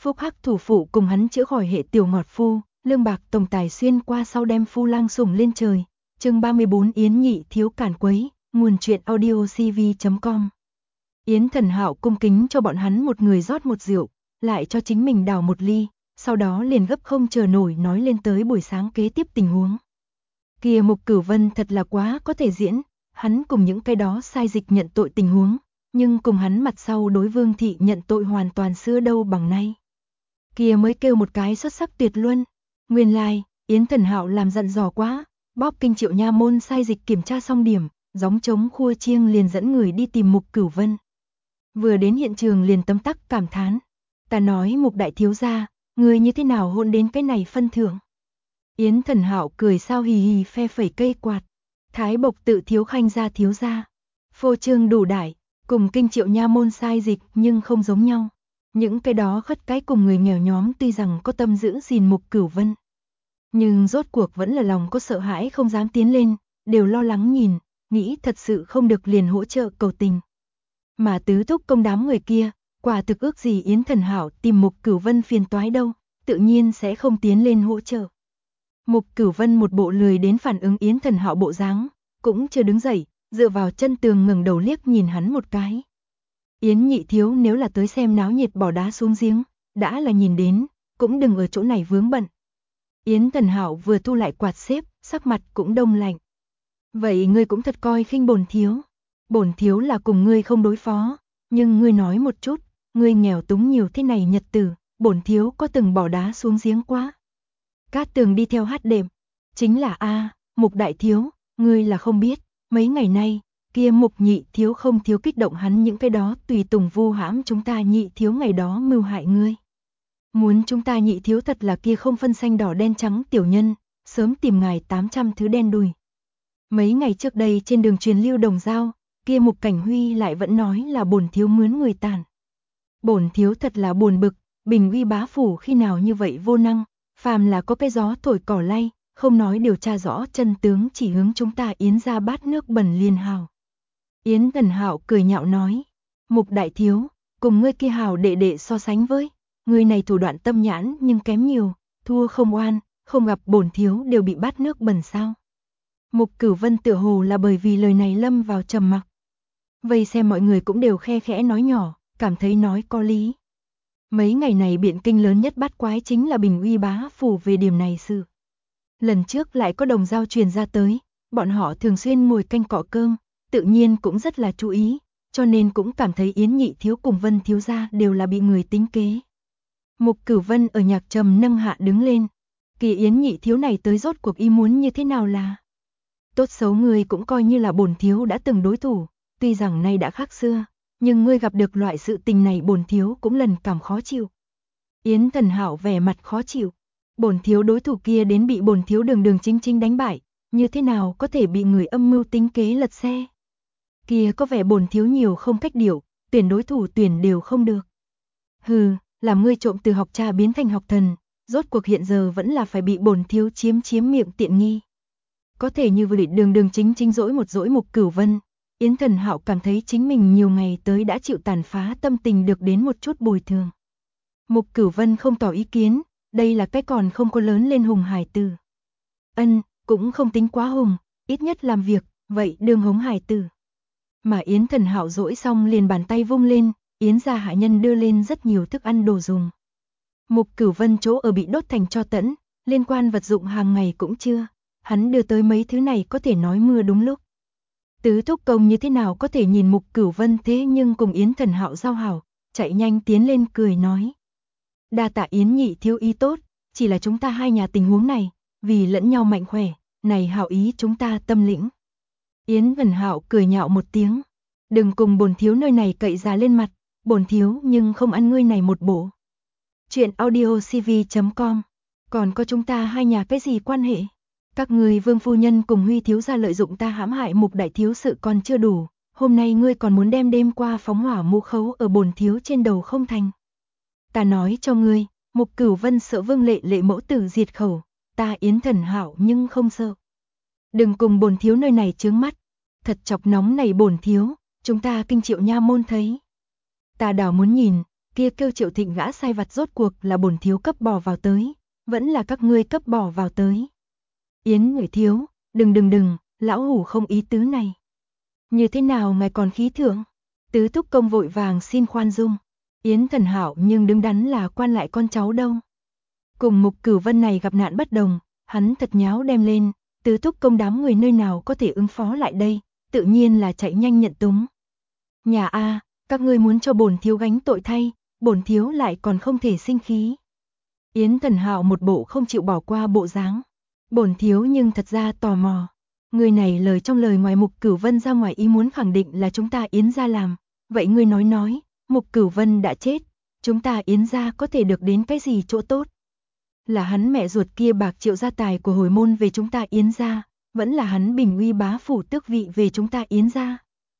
Phúc Hắc thủ phụ cùng hắn chữa khỏi hệ tiểu ngọt phu, lương bạc tổng tài xuyên qua sau đem phu lang sủng lên trời. Chương 34 Yến Nhị thiếu cản quấy, nguồn truyện audiocv.com. Yến Thần Hạo cung kính cho bọn hắn một người rót một rượu, lại cho chính mình đảo một ly, sau đó liền gấp không chờ nổi nói lên tới buổi sáng kế tiếp tình huống. Kia Mục Cửu Vân thật là quá có thể diễn, hắn cùng những cái đó sai dịch nhận tội tình huống, nhưng cùng hắn mặt sau đối Vương thị nhận tội hoàn toàn xưa đâu bằng nay. Kia mới kêu một cái xuất sắc tuyệt luân. Nguyên lai, Yến Thần Hạo làm dặn dò quá, bóp kinh Triệu nha môn sai dịch kiểm tra xong điểm, gióng trống khua chiêng liền dẫn người đi tìm Mục Cửu Vân. Vừa đến hiện trường liền tấm tắc cảm thán, ta nói Mục đại thiếu gia, người như thế nào hôn đến cái này phân thưởng. Yến Thần Hạo cười sao hì hì phe phẩy cây quạt, Thái Bộc tự thiếu khanh gia thiếu gia, phô trương đủ đại, cùng kinh Triệu nha môn sai dịch nhưng không giống nhau. Những cái đó khất cái cùng người nghèo nhóm tuy rằng có tâm giữ gìn Mục Cửu Vân, nhưng rốt cuộc vẫn là lòng có sợ hãi không dám tiến lên, đều lo lắng nhìn, nghĩ thật sự không được liền hỗ trợ cầu tình. Mà tứ thúc công đám người kia, quả thực ước gì Yến Thần Hạo tìm Mục Cửu Vân phiền toái đâu, tự nhiên sẽ không tiến lên hỗ trợ. Mục Cửu Vân một bộ lười đến phản ứng Yến Thần Hạo bộ dáng, cũng chưa đứng dậy, dựa vào chân tường ngẩng đầu liếc nhìn hắn một cái. Yến Nhị thiếu nếu là tới xem náo nhiệt bỏ đá xuống giếng, đã là nhìn đến, cũng đừng ở chỗ này vướng bận. Yến Thần Hạo vừa thu lại quạt xếp, sắc mặt cũng đông lạnh. Vậy ngươi cũng thật coi khinh bổn thiếu. Bổn thiếu là cùng ngươi không đối phó, nhưng ngươi nói một chút, ngươi nghèo túng nhiều thế này nhật tử, bổn thiếu có từng bỏ đá xuống giếng quá. Cát Tường đi theo hát đệm, chính là Mục đại thiếu, ngươi là không biết, mấy ngày nay, kia Mục Nhị thiếu không thiếu kích động hắn những cái đó tùy tùng vu hãm chúng ta Nhị thiếu ngày đó mưu hại ngươi. Muốn chúng ta Nhị thiếu thật là kia không phân xanh đỏ đen trắng tiểu nhân, sớm tìm ngài 800 thứ đen đùi. Mấy ngày trước đây trên đường truyền lưu đồng dao, kia Mục Cảnh Huy lại vẫn nói là bổn thiếu mướn người tàn. Bổn thiếu thật là buồn bực, Bình Uy bá phủ khi nào như vậy vô năng, phàm là có cái gió thổi cỏ lay, không nói điều tra rõ chân tướng chỉ hướng chúng ta Yến ra bát nước bẩn liền hào. Yến Thần Hạo cười nhạo nói, Mục đại thiếu, cùng ngươi kia hào đệ đệ so sánh với, người này thủ đoạn tâm nhãn nhưng kém nhiều, thua không oan, không gặp bổn thiếu đều bị bát nước bẩn sao. Mục Cửu Vân tựa hồ là bởi vì lời này lâm vào trầm mặc. Vây xem mọi người cũng đều khe khẽ nói nhỏ, cảm thấy nói có lý. Mấy ngày này biện kinh lớn nhất bát quái chính là Bình Uy bá phủ về điểm này sự. Lần trước lại có đồng dao truyền ra tới, bọn họ thường xuyên ngồi canh cọ cơm, tự nhiên cũng rất là chú ý, cho nên cũng cảm thấy Yến Nhị thiếu cùng Vân thiếu gia đều là bị người tính kế. Mục Cửu Vân ở nhạc trầm nâng hạ đứng lên, kỳ Yến Nhị thiếu này tới rốt cuộc ý muốn như thế nào là. Tốt xấu người cũng coi như là bổn thiếu đã từng đối thủ, tuy rằng nay đã khác xưa, nhưng ngươi gặp được loại sự tình này bổn thiếu cũng lần cảm khó chịu. Yến Thần Hạo vẻ mặt khó chịu, bổn thiếu đối thủ kia đến bị bổn thiếu đường đường chính chính đánh bại, như thế nào có thể bị người âm mưu tính kế lật xe. Kia có vẻ bổn thiếu nhiều không cách điệu, tuyển đối thủ tuyển đều không được. Hừ, làm ngươi trộm từ học trà biến thành học thần, rốt cuộc hiện giờ vẫn là phải bị bổn thiếu chiếm miệng tiện nghi. Có thể như vừa đường đường chính chính dỗi Mục Cửu Vân, Yến Thần Hạo cảm thấy chính mình nhiều ngày tới đã chịu tàn phá tâm tình được đến một chút bồi thường. Mục Cửu Vân không tỏ ý kiến, đây là cái còn không có lớn lên hùng hải tử. Cũng không tính quá hùng, ít nhất làm việc, vậy đương hống hải tử. Mà Yến Thần Hạo dỗi xong liền bàn tay vung lên, Yến gia hạ nhân đưa lên rất nhiều thức ăn đồ dùng. Mục Cửu Vân chỗ ở bị đốt thành tro tẫn, liên quan vật dụng hàng ngày cũng chưa, hắn đưa tới mấy thứ này có thể nói mưa đúng lúc. Tứ thúc công như thế nào có thể nhìn Mục Cửu Vân thế nhưng cùng Yến Thần Hạo giao hảo, chạy nhanh tiến lên cười nói. Đa tạ Yến Nhị thiếu ý tốt, chỉ là chúng ta hai nhà tình huống này, vì lẫn nhau mạnh khỏe, này hảo ý chúng ta tâm lĩnh. Yến Thần Hạo cười nhạo một tiếng, đừng cùng bổn thiếu nơi này cậy già lên mặt, bổn thiếu nhưng không ăn ngươi này một bộ. Chuyện audiocv.com, còn có chúng ta hai nhà cái gì quan hệ? Các người Vương phu nhân cùng Huy thiếu gia lợi dụng ta hãm hại Mục đại thiếu sự còn chưa đủ, hôm nay ngươi còn muốn đem đêm qua phóng hỏa mũ khấu ở bổn thiếu trên đầu không thành. Ta nói cho ngươi, Mục Cửu Vân sợ Vương lệ mẫu tử diệt khẩu, ta Yến Thần Hạo nhưng không sợ. Đừng cùng bổn thiếu nơi này chướng mắt, thật chọc nóng này bổn thiếu, chúng ta kinh Triệu nha môn thấy. Ta đảo muốn nhìn, kia kêu Triệu Thịnh gã sai vặt rốt cuộc là bổn thiếu cấp bỏ vào tới, vẫn là các ngươi cấp bỏ vào tới. Yến người thiếu, đừng, lão hủ không ý tứ này. Như thế nào ngài còn khí thượng? Tứ thúc công vội vàng xin khoan dung. Yến Thần Hạo nhưng đứng đắn là quan lại con cháu đâu. Cùng Mục Cửu Vân này gặp nạn bất đồng, hắn thật nháo đem lên, tứ thúc công đám người nơi nào có thể ứng phó lại đây, tự nhiên là chạy nhanh nhận túng. Nhà a, các ngươi muốn cho bổn thiếu gánh tội thay, bổn thiếu lại còn không thể sinh khí. Yến Thần Hạo một bộ không chịu bỏ qua bộ dáng. Bổn thiếu nhưng thật ra tò mò. Người này lời trong lời ngoài Mục Cửu Vân ra ngoài ý muốn khẳng định là chúng ta Yến gia làm. Vậy ngươi nói, Mục Cửu Vân đã chết, chúng ta Yến gia có thể được đến cái gì chỗ tốt? Là hắn mẹ ruột kia bạc triệu gia tài của hồi môn về chúng ta Yến gia, vẫn là hắn bình uy bá phủ tước vị về chúng ta Yến gia.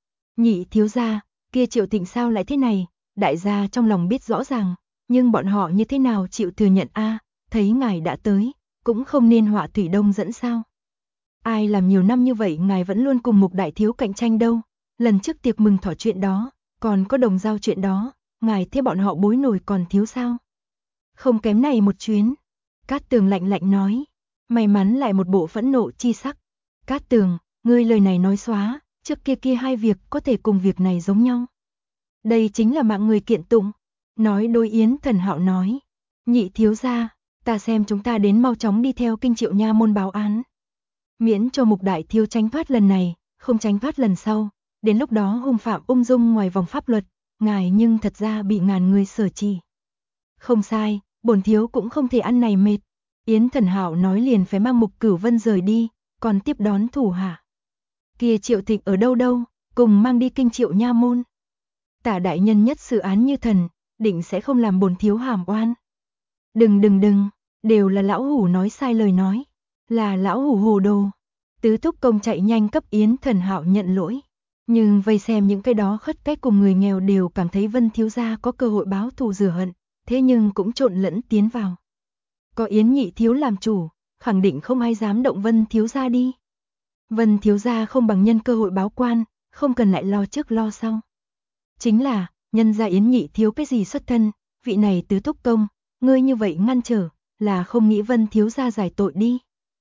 Nhị thiếu gia, kia Triệu Thịnh sao lại thế này, đại gia trong lòng biết rõ ràng, nhưng bọn họ như thế nào chịu thừa nhận a? Thấy ngài đã tới, cũng không nên họa thủy đông dẫn sao? Ai làm nhiều năm như vậy ngài vẫn luôn cùng Mục đại thiếu cạnh tranh đâu? Lần trước tiệc mừng thọ chuyện đó, còn có đồng giao chuyện đó, ngài thế bọn họ bối nổi còn thiếu sao? Không kém này một chuyến. Cát Tường lạnh lạnh nói, may mắn lại một bộ phẫn nộ chi sắc. Cát Tường, ngươi lời này nói xóa, trước kia hai việc có thể cùng việc này giống nhau. Đây chính là mạng người kiện tụng. Nói đối Yến Thần Hạo nói, nhị thiếu gia, ta xem chúng ta đến mau chóng đi theo kinh Triệu nha môn báo án. Miễn cho Mục đại thiếu tránh thoát lần này, không tránh thoát lần sau, đến lúc đó hung phạm ung dung ngoài vòng pháp luật, ngài nhưng thật ra bị ngàn người sở trì. Không sai, bổn thiếu cũng không thể ăn này mệt. Yến Thần Hạo nói liền phải mang Mục Cửu Vân rời đi, còn tiếp đón thủ hạ. Kia Triệu Thịnh ở đâu, cùng mang đi kinh Triệu nha môn. Tả đại nhân nhất xử án như thần, định sẽ không làm bổn thiếu hàm oan. Đừng, đều là lão hủ nói sai lời nói, là lão hủ hồ đồ. Tứ thúc công chạy nhanh cấp Yến Thần Hạo nhận lỗi, nhưng vây xem những cái đó khất cái cùng người nghèo đều cảm thấy Vân thiếu gia có cơ hội báo thù rửa hận, thế nhưng cũng trộn lẫn tiến vào. Có Yến nhị thiếu làm chủ, khẳng định không ai dám động Vân thiếu gia đi. Vân thiếu gia không bằng nhân cơ hội báo quan, không cần lại lo trước lo sau. Chính là, nhân gia Yến nhị thiếu cái gì xuất thân, vị này tứ thúc công, ngươi như vậy ngăn trở, là không nghĩ Vân thiếu gia giải tội đi.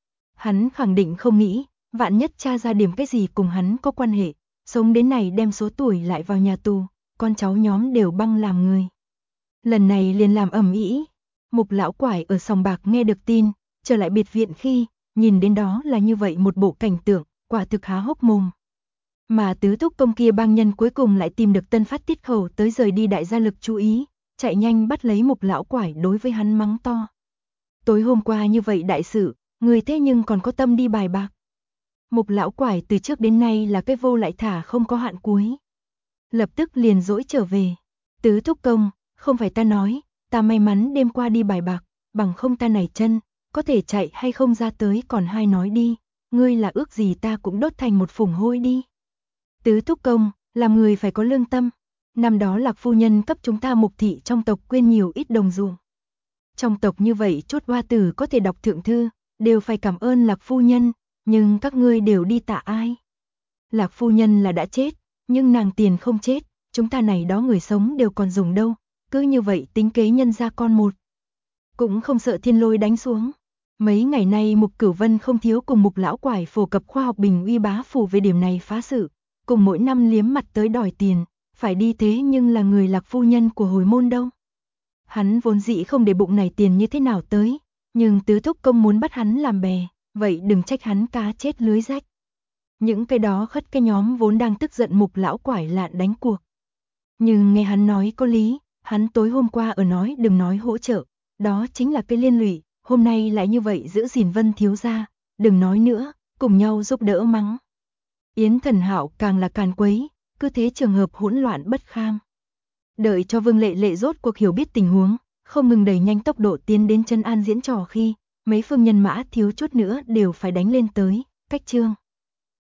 Hắn khẳng định không nghĩ, vạn nhất tra ra điểm cái gì cùng hắn có quan hệ, sống đến này đem số tuổi lại vào nhà tù, con cháu nhóm đều băng làm người. Lần này liền làm ầm ĩ. Mục lão quải ở sòng bạc nghe được tin, trở lại biệt viện khi, nhìn đến đó là như vậy một bộ cảnh tượng, quả thực há hốc mồm. Mà tứ thúc công kia bang nhân cuối cùng lại tìm được tân phát tiết khẩu tới rời đi đại gia lực chú ý, chạy nhanh bắt lấy Mục lão quải đối với hắn mắng to. Tối hôm qua như vậy đại sự, người thế nhưng còn có tâm đi bài bạc. Mục lão quải từ trước đến nay là cái vô lại thả không có hạn cuối. Lập tức liền dỗi trở về. Tứ thúc công, không phải ta nói, ta may mắn đêm qua đi bài bạc, bằng không ta này chân, có thể chạy hay không ra tới còn hai nói đi, ngươi là ước gì ta cũng đốt thành một phủng hôi đi. Tứ thúc công, làm người phải có lương tâm. Năm đó Lạc phu nhân cấp chúng ta Mục thị trong tộc quên nhiều ít đồng ruộng. Trong tộc như vậy chốt hoa tử có thể đọc thượng thư, đều phải cảm ơn Lạc phu nhân, nhưng các ngươi đều đi tạ ai? Lạc phu nhân là đã chết, nhưng nàng tiền không chết, chúng ta này đó người sống đều còn dùng đâu, cứ như vậy tính kế nhân ra con một. Cũng không sợ thiên lôi đánh xuống. Mấy ngày nay Mục Cửu Vân không thiếu cùng Mục lão quải phổ cập khoa học bình uy bá phủ về điểm này phá sự, cùng mỗi năm liếm mặt tới đòi tiền, phải đi thế nhưng là người Lạc phu nhân của hồi môn đâu. Hắn vốn dĩ không để bụng này tiền như thế nào tới, nhưng tứ thúc công muốn bắt hắn làm bè, vậy đừng trách hắn cá chết lưới rách. Những cái đó khất cái nhóm vốn đang tức giận Mục lão quải lạn đánh cuộc. Nhưng nghe hắn nói có lý, hắn tối hôm qua ở nói đừng nói hỗ trợ, đó chính là cái liên lụy, hôm nay lại như vậy giữ gìn Vân thiếu gia, đừng nói nữa, cùng nhau giúp đỡ mắng. Yến Thần Hạo càng là càn quấy, cứ thế trường hợp hỗn loạn bất kham. Đợi cho Vương Lệ Lệ rốt cuộc hiểu biết tình huống, không ngừng đẩy nhanh tốc độ tiến đến chân an diễn trò khi, mấy phương nhân mã thiếu chút nữa đều phải đánh lên tới, cách chương.